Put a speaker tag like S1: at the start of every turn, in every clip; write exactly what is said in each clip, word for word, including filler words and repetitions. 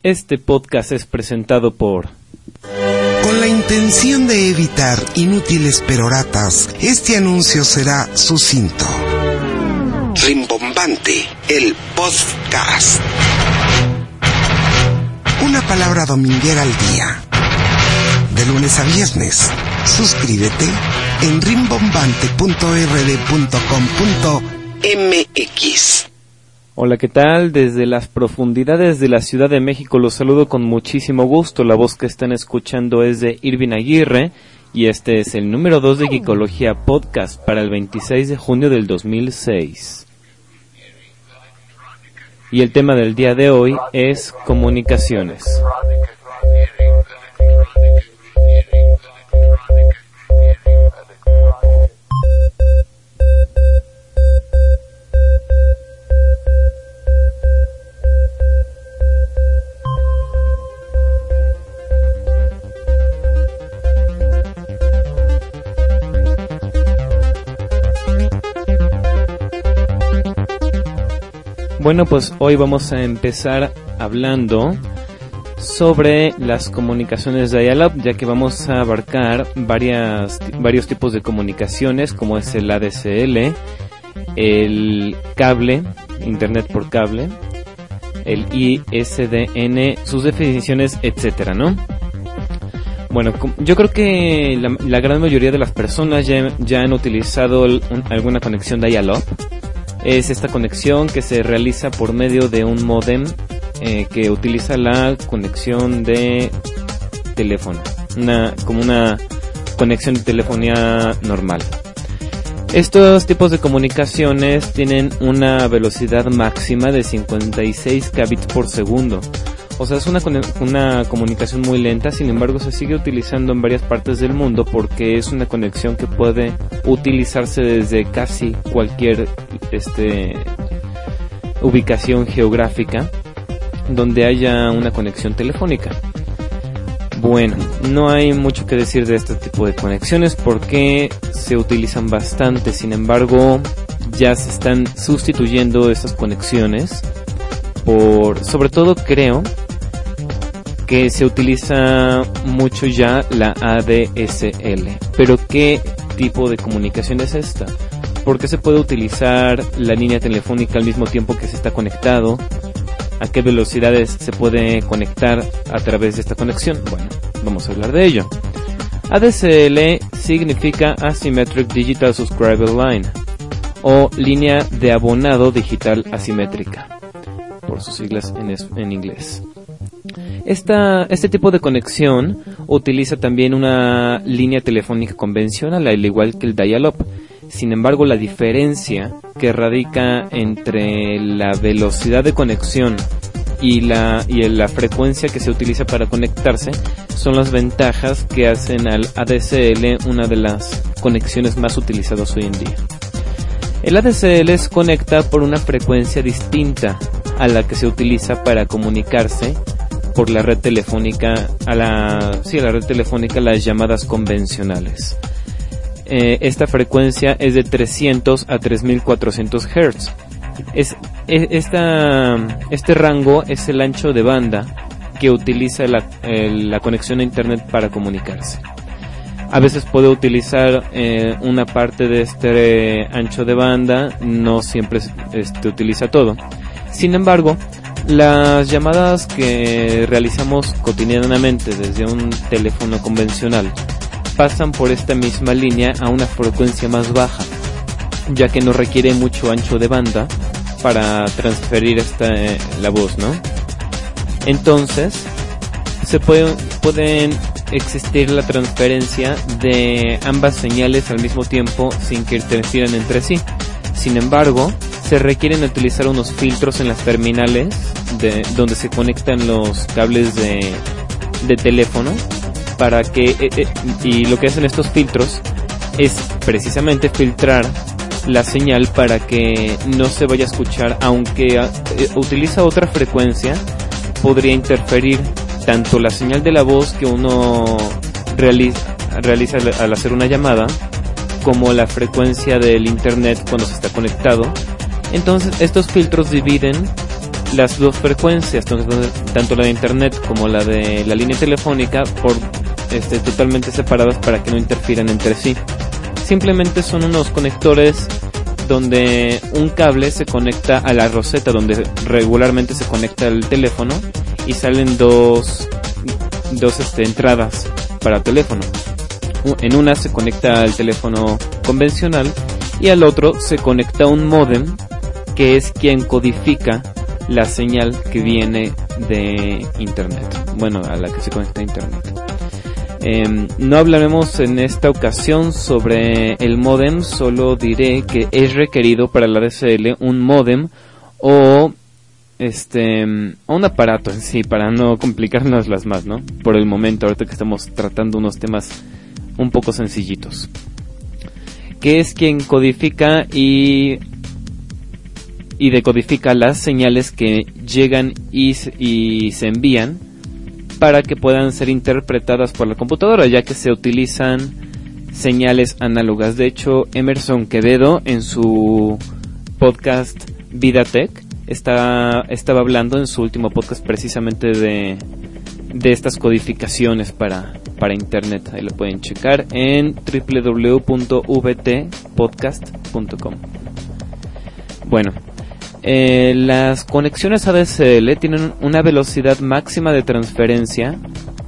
S1: Este podcast es presentado por...
S2: Con la intención de evitar inútiles peroratas, este anuncio será sucinto. Rimbombante, el podcast. Una palabra dominguera al día. De lunes a viernes. Suscríbete en rimbombante punto r d punto com punto m x.
S1: Hola, ¿qué tal? Desde las profundidades de la Ciudad de México los saludo con muchísimo gusto. La voz que están escuchando es de Irving Aguirre y este es el número dos de Geekología Podcast para el veintiséis de junio del dos mil seis. Y el tema del día de hoy es comunicaciones. Bueno, pues hoy vamos a empezar hablando sobre las comunicaciones de dial-up, ya que vamos a abarcar varias, varios tipos de comunicaciones, como es el A D S L, el cable, Internet por cable, el I S D N, sus definiciones, etcétera, ¿no? Bueno, yo creo que la, la gran mayoría de las personas ya, ya han utilizado el, un, alguna conexión de dial-up. Es esta conexión que se realiza por medio de un módem eh, que utiliza la conexión de teléfono, una, como una conexión de telefonía normal. Estos tipos de comunicaciones tienen una velocidad máxima de cincuenta y seis kbps por segundo. O sea, es una, una comunicación muy lenta, sin embargo se sigue utilizando en varias partes del mundo porque es una conexión que puede utilizarse desde casi cualquier este, ubicación geográfica donde haya una conexión telefónica. Bueno, no hay mucho que decir de este tipo de conexiones porque se utilizan bastante, sin embargo ya se están sustituyendo estas conexiones por, sobre todo creo, que se utiliza mucho ya la A D S L. Pero ¿qué tipo de comunicación es esta? ¿Por qué se puede utilizar la línea telefónica al mismo tiempo que se está conectado? ¿A qué velocidades se puede conectar a través de esta conexión? Bueno, vamos a hablar de ello. A D S L significa Asymmetric Digital Subscriber Line, o línea de abonado digital asimétrica, por sus siglas en, es, en inglés. Esta, este tipo de conexión utiliza también una línea telefónica convencional, al igual que el dial-up. Sin embargo, la diferencia que radica entre la velocidad de conexión y la, y la frecuencia que se utiliza para conectarse son las ventajas que hacen al A D S L una de las conexiones más utilizadas hoy en día. El A D S L se conecta por una frecuencia distinta a la que se utiliza para comunicarse por la red telefónica a la, sí, a la red telefónica, las llamadas convencionales. Eh, esta frecuencia es de trescientos a tres mil cuatrocientos hertz. Es, es, esta, este rango es el ancho de banda que utiliza la, el, la conexión a internet para comunicarse. A veces puede utilizar eh, una parte de este ancho de banda, no siempre este, utiliza todo. Sin embargo, las llamadas que realizamos cotidianamente desde un teléfono convencional pasan por esta misma línea a una frecuencia más baja, ya que no requiere mucho ancho de banda para transferir esta, eh, la voz, ¿no? Entonces, se puede, pueden existir la transferencia de ambas señales al mismo tiempo sin que interfieran entre sí. Sin embargo, se requieren utilizar unos filtros en las terminales de donde se conectan los cables de, de teléfono para que eh, eh, y lo que hacen estos filtros es precisamente filtrar la señal para que no se vaya a escuchar, aunque eh, utiliza otra frecuencia, podría interferir tanto la señal de la voz que uno realiza, realiza al hacer una llamada como la frecuencia del internet cuando se está conectado. Entonces estos filtros dividen las dos frecuencias, tanto la de internet como la de la línea telefónica, por este, totalmente separadas para que no interfieran entre sí. Simplemente son unos conectores donde un cable se conecta a la roseta donde regularmente se conecta el teléfono y salen dos, dos este, entradas para teléfono. En una se conecta al teléfono convencional y al otro se conecta un módem, que es quien codifica la señal que viene de internet, bueno, a la que se conecta a internet. Eh, no hablaremos en esta ocasión sobre el módem, solo diré que es requerido para la A D S L un módem o este un aparato en sí, para no complicarnos las más, ¿no? Por el momento, ahorita que estamos tratando unos temas un poco sencillitos, que es quien codifica y y decodifica las señales que llegan y, y se envían para que puedan ser interpretadas por la computadora, ya que se utilizan señales análogas. De hecho, Emerson Quevedo, en su podcast Vida Tech, está, estaba hablando en su último podcast precisamente de, de estas codificaciones para, para internet. Ahí lo pueden checar en doble u doble u doble u punto v t podcast punto com. Bueno, Eh, las conexiones A D S L tienen una velocidad máxima de transferencia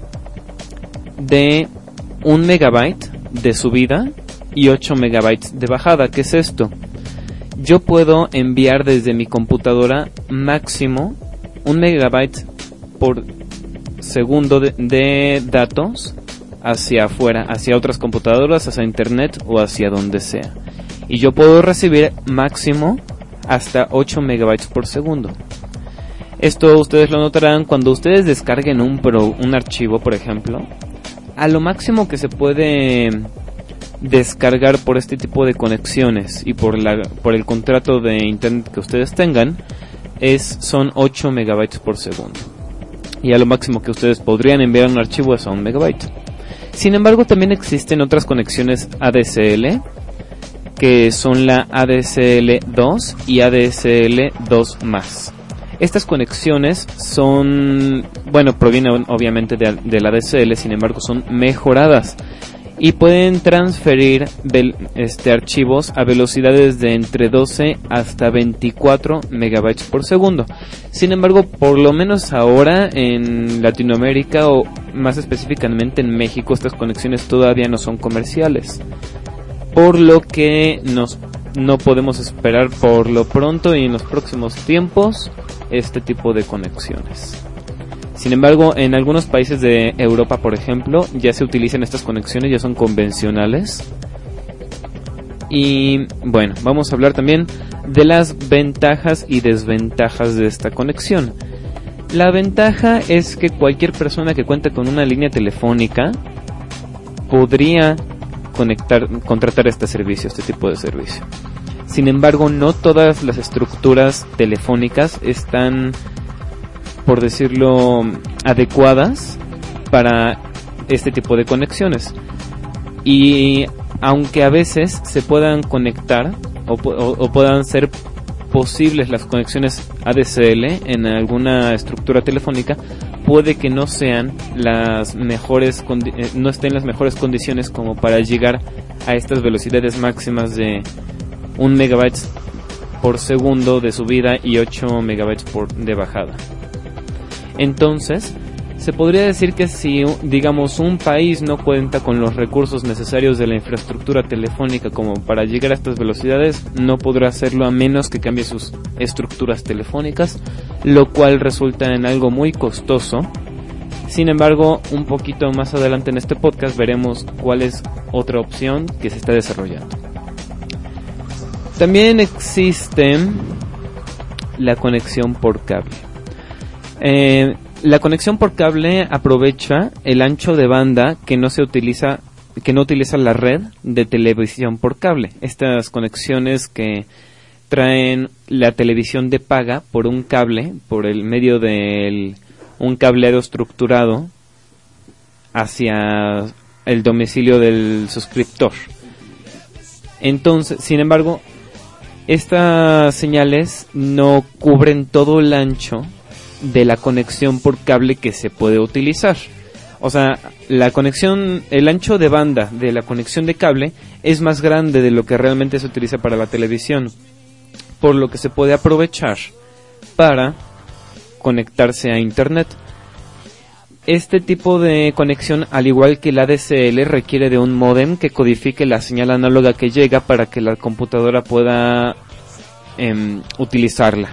S1: de un megabyte de subida y ocho megabytes de bajada. ¿Qué es esto? Yo puedo enviar desde mi computadora máximo un megabyte por segundo de, de datos hacia afuera, hacia otras computadoras, hacia internet o hacia donde sea. Y yo puedo recibir máximo hasta ocho megabytes por segundo. Esto ustedes lo notarán cuando ustedes descarguen un, pro, un archivo, por ejemplo. A lo máximo que se puede descargar por este tipo de conexiones y por, la, por el contrato de internet que ustedes tengan es, son ocho megabytes por segundo. Y a lo máximo que ustedes podrían enviar un archivo es a un megabyte. Sin embargo, también existen otras conexiones A D S L, que son la A D S L dos y A D S L dos más. Estas conexiones son, bueno, provienen obviamente de, de la A D S L, sin embargo son mejoradas y pueden transferir vel, este, archivos a velocidades de entre doce hasta veinticuatro megabytes por segundo. Sin embargo, por lo menos ahora en Latinoamérica o más específicamente en México, estas conexiones todavía no son comerciales, por lo que nos, no podemos esperar por lo pronto y en los próximos tiempos este tipo de conexiones. Sin embargo, en algunos países de Europa, por ejemplo, ya se utilizan estas conexiones, ya son convencionales. Y bueno, vamos a hablar también de las ventajas y desventajas de esta conexión. La ventaja es que cualquier persona que cuente con una línea telefónica podría conectar, contratar este servicio, este tipo de servicio. Sin embargo, no todas las estructuras telefónicas están, por decirlo, adecuadas para este tipo de conexiones. Y aunque a veces se puedan conectar o, o, o puedan ser posibles las conexiones A D S L en alguna estructura telefónica, puede que no sean las mejores condi- eh, no estén en las mejores condiciones como para llegar a estas velocidades máximas de un megabyte por segundo de subida y ocho megabytes por de bajada. Entonces, se podría decir que si, digamos, un país no cuenta con los recursos necesarios de la infraestructura telefónica como para llegar a estas velocidades, no podrá hacerlo a menos que cambie sus estructuras telefónicas, lo cual resulta en algo muy costoso. Sin embargo, un poquito más adelante en este podcast veremos cuál es otra opción que se está desarrollando. También existe la conexión por cable. Eh, La conexión por cable aprovecha el ancho de banda que no se utiliza, que no utiliza la red de televisión por cable. Estas conexiones que traen la televisión de paga por un cable, por el medio de un cableado estructurado hacia el domicilio del suscriptor. Entonces, sin embargo, Estas señales no cubren todo el ancho de la conexión por cable que se puede utilizar. O sea, la conexión, el ancho de banda de la conexión de cable es más grande de lo que realmente se utiliza para la televisión, por lo que se puede aprovechar para conectarse a internet. Este tipo de conexión, al igual que el A D S L, requiere de un módem que codifique la señal análoga que llega para que la computadora pueda eh, utilizarla.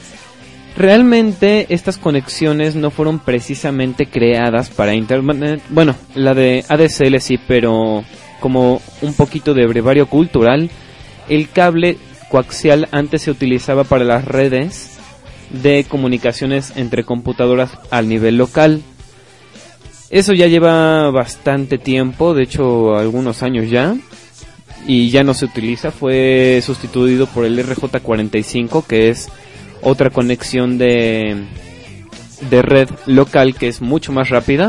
S1: Realmente estas conexiones no fueron precisamente creadas para internet. Bueno, la de A D S L sí, pero como un poquito de brevario cultural, el cable coaxial antes se utilizaba para las redes de comunicaciones entre computadoras al nivel local. Eso ya lleva bastante tiempo, de hecho algunos años ya, y ya no se utiliza. Fue sustituido por el R J cuarenta y cinco, que es otra conexión de, de red local que es mucho más rápida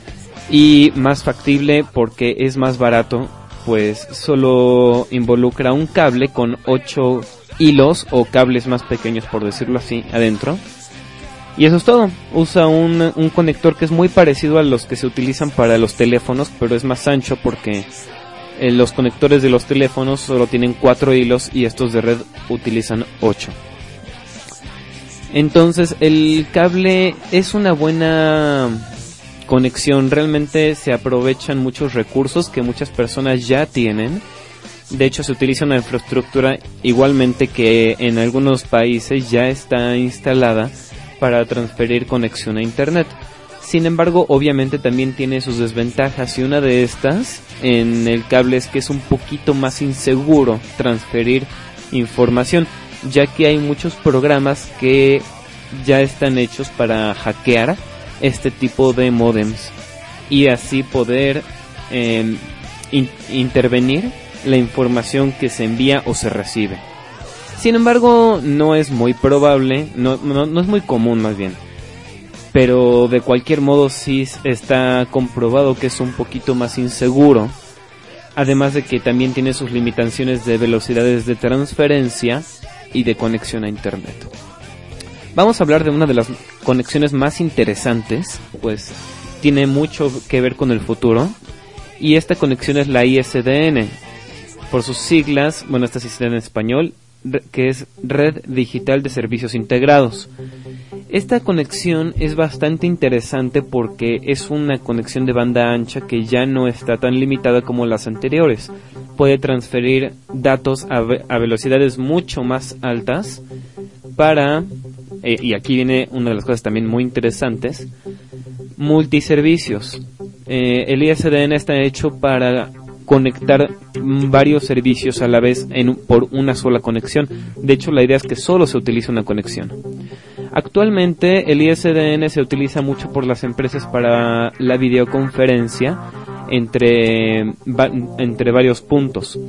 S1: y más factible porque es más barato, pues solo involucra un cable con ocho hilos o cables más pequeños, por decirlo así, adentro. Y eso es todo. Usa un, un conector que es muy parecido a los que se utilizan para los teléfonos, pero es más ancho porque eh, los conectores de los teléfonos solo tienen cuatro hilos y estos de red utilizan ocho. Entonces el cable es una buena conexión, realmente se aprovechan muchos recursos que muchas personas ya tienen. De hecho se utiliza una infraestructura igualmente que en algunos países ya está instalada para transferir conexión a internet. Sin embargo, obviamente también tiene sus desventajas, y una de estas en el cable es que es un poquito más inseguro transferir información, ya que hay muchos programas que ya están hechos para hackear este tipo de módems y así poder eh, in- intervenir la información que se envía o se recibe. Sin embargo, no es muy probable, no, no, no es muy común más bien, pero de cualquier modo sí está comprobado que es un poquito más inseguro, además de que también tiene sus limitaciones de velocidades de transferencia y de conexión a internet. Vamos a hablar de una de las conexiones más interesantes, pues tiene mucho que ver con el futuro, y esta conexión es la I S D N, por sus siglas, bueno, esta sí está en español, que es Red Digital de Servicios Integrados. Esta conexión es bastante interesante porque es una conexión de banda ancha que ya no está tan limitada como las anteriores. Puede transferir datos a, ve- a velocidades mucho más altas para, eh, y aquí viene una de las cosas también muy interesantes, multiservicios. Eh, el I S D N está hecho para conectar varios servicios a la vez en, por una sola conexión. De hecho, la idea es que solo se utilice una conexión. Actualmente el I S D N se utiliza mucho por las empresas para la videoconferencia entre, va, entre varios puntos.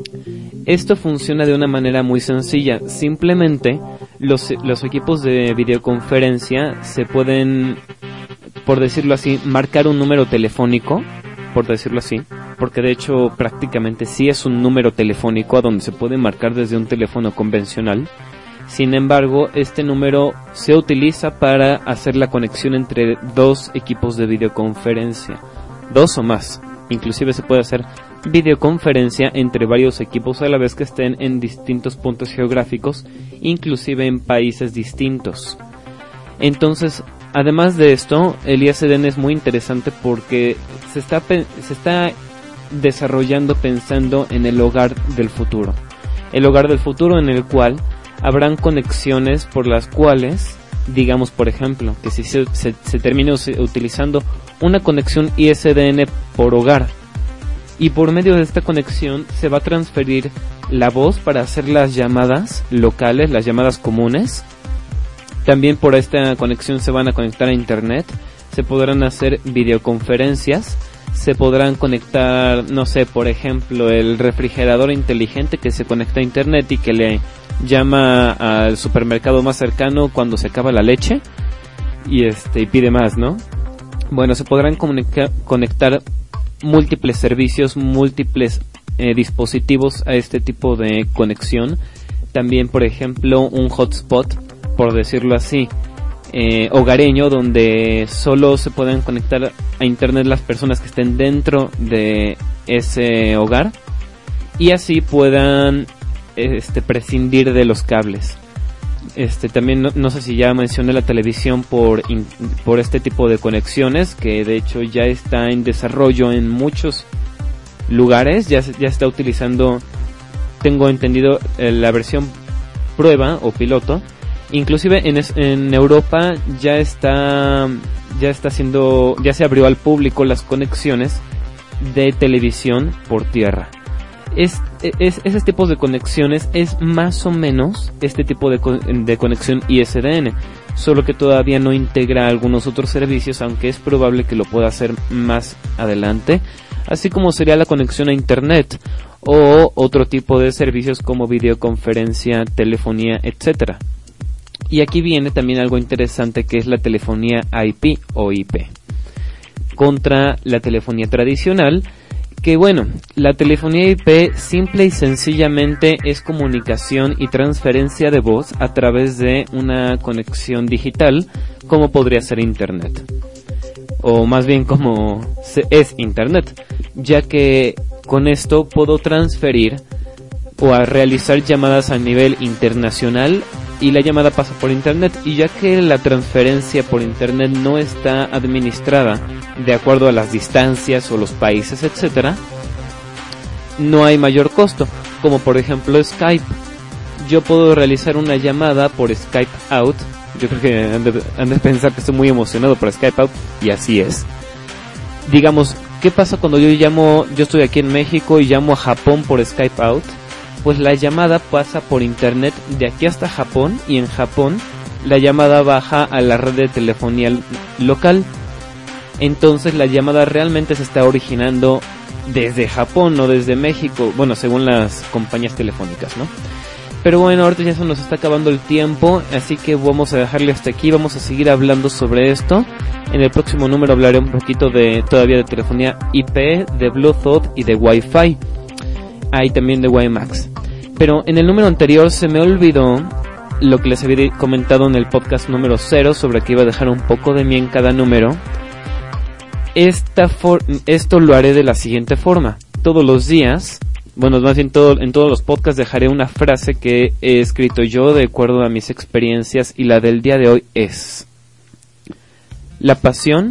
S1: Esto funciona de una manera muy sencilla. Simplemente los, los equipos de videoconferencia se pueden, por decirlo así, marcar un número telefónico, por decirlo así, porque de hecho prácticamente sí es un número telefónico a donde se puede marcar desde un teléfono convencional. Sin embargo, este número se utiliza para hacer la conexión entre dos equipos de videoconferencia, dos o más. Inclusive se puede hacer videoconferencia entre varios equipos a la vez que estén en distintos puntos geográficos, inclusive en países distintos. Entonces, además de esto, el I S D N es muy interesante porque se está pe- se está desarrollando pensando en el hogar del futuro. El hogar del futuro en el cual habrán conexiones por las cuales, digamos por ejemplo, que si se, se, se termine utilizando una conexión I S D N por hogar, y por medio de esta conexión se va a transferir la voz para hacer las llamadas locales, las llamadas comunes. También por esta conexión se van a conectar a internet, se podrán hacer videoconferencias, se podrán conectar, no sé, por ejemplo, el refrigerador inteligente que se conecta a internet y que le llama al supermercado más cercano cuando se acaba la leche y este y pide más, ¿no? Bueno, se podrán comunica- conectar múltiples servicios, múltiples eh, dispositivos a este tipo de conexión también, por ejemplo, un hotspot, por decirlo así, eh, hogareño, donde solo se pueden conectar a internet las personas que estén dentro de ese hogar y así puedan este, prescindir de los cables. Este, también no, no sé si ya mencioné la televisión por, in, por este tipo de conexiones, que de hecho ya está en desarrollo en muchos lugares, ya, ya está utilizando, tengo entendido, eh, la versión prueba o piloto. Inclusive en, en Europa ya está, ya está haciendo, ya se abrió al público las conexiones de televisión por tierra. Es, es, esos tipos de conexiones es más o menos este tipo de, de conexión I S D N, solo que todavía no integra algunos otros servicios, aunque es probable que lo pueda hacer más adelante, así como sería la conexión a internet o otro tipo de servicios como videoconferencia, telefonía, etcétera. Y aquí viene también algo interesante, que es la telefonía I P o I P contra la telefonía tradicional, que bueno, la telefonía I P simple y sencillamente es comunicación y transferencia de voz a través de una conexión digital, como podría ser internet, o más bien como es internet, ya que con esto puedo transferir o a realizar llamadas a nivel internacional y la llamada pasa por internet, y ya que la transferencia por internet no está administrada de acuerdo a las distancias o los países, etcétera, no hay mayor costo, como por ejemplo Skype. Yo puedo realizar una llamada por Skype Out. Yo creo que han de, han de pensar que estoy muy emocionado por Skype Out, y así es. Digamos, ¿qué pasa cuando yo llamo, yo estoy aquí en México y llamo a Japón por Skype Out? Pues la llamada pasa por internet de aquí hasta Japón, y en Japón la llamada baja a la red de telefonía local. Entonces la llamada realmente se está originando desde Japón, no desde México, bueno, según las compañías telefónicas, ¿no? Pero bueno, ahorita ya se nos está acabando el tiempo, así que vamos a dejarle hasta aquí. Vamos a seguir hablando sobre esto. En el próximo número hablaré un poquito de todavía de telefonía I P, de Bluetooth y de Wi-Fi. Hay también de WiMAX. Pero en el número anterior se me olvidó lo que les había comentado en el podcast número cero, sobre que iba a dejar un poco de mí en cada número. Esta for- esto lo haré de la siguiente forma. Todos los días, bueno, más bien todo, en todos los podcasts dejaré una frase que he escrito yo de acuerdo a mis experiencias, y la del día de hoy es: la pasión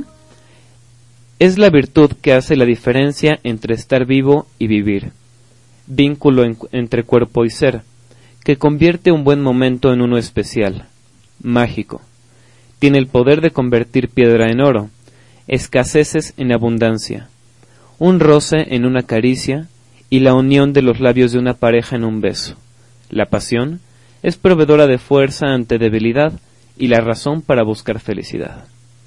S1: es la virtud que hace la diferencia entre estar vivo y vivir. Vínculo en, entre cuerpo y ser, que convierte un buen momento en uno especial, mágico. Tiene el poder de convertir piedra en oro, escaseces en abundancia, un roce en una caricia y la unión de los labios de una pareja en un beso. La pasión es proveedora de fuerza ante debilidad y la razón para buscar felicidad.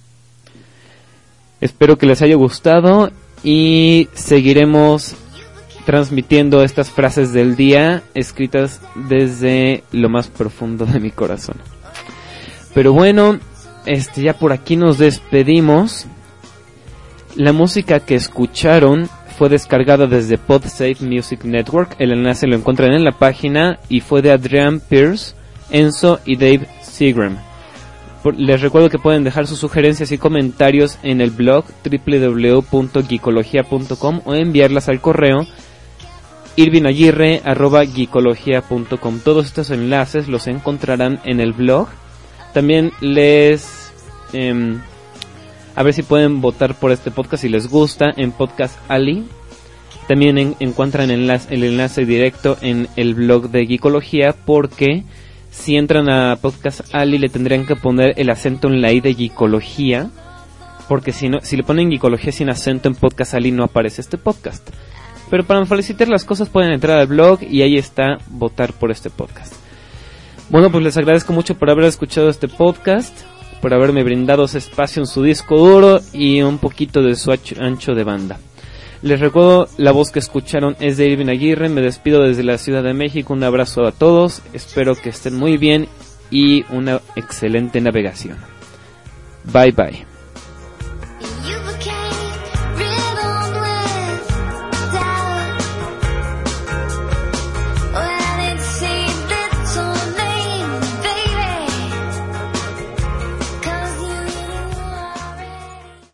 S1: Espero que les haya gustado y seguiremos transmitiendo estas frases del día escritas desde lo más profundo de mi corazón. Pero bueno, este ya por aquí nos despedimos. La música que escucharon fue descargada desde PodSafe Music Network. El enlace lo encuentran en la página y fue de Adrian Pierce, Enzo y Dave Seagram. Por, les recuerdo que pueden dejar sus sugerencias y comentarios en el blog doble u doble u doble u punto geekologia punto com o enviarlas al correo irvinaguirre arroba geekologia punto com. Todos estos enlaces los encontrarán en el blog. También les eh, a ver si pueden votar por este podcast si les gusta en Podcast Alley. También en, encuentran enlace, el enlace directo en el blog de Geekología, porque si entran a Podcast Alley le tendrían que poner el acento en la I de Geekología, porque si no, si le ponen Geekología sin acento en Podcast Alley no aparece este podcast. Pero para felicitar las cosas pueden entrar al blog y ahí está votar por este podcast. Bueno, pues les agradezco mucho por haber escuchado este podcast, por haberme brindado ese espacio en su disco duro y un poquito de su ancho de banda. Les recuerdo, la voz que escucharon es de Irvin Aguirre. Me despido desde la Ciudad de México. Un abrazo a todos, espero que estén muy bien y una excelente navegación. Bye bye.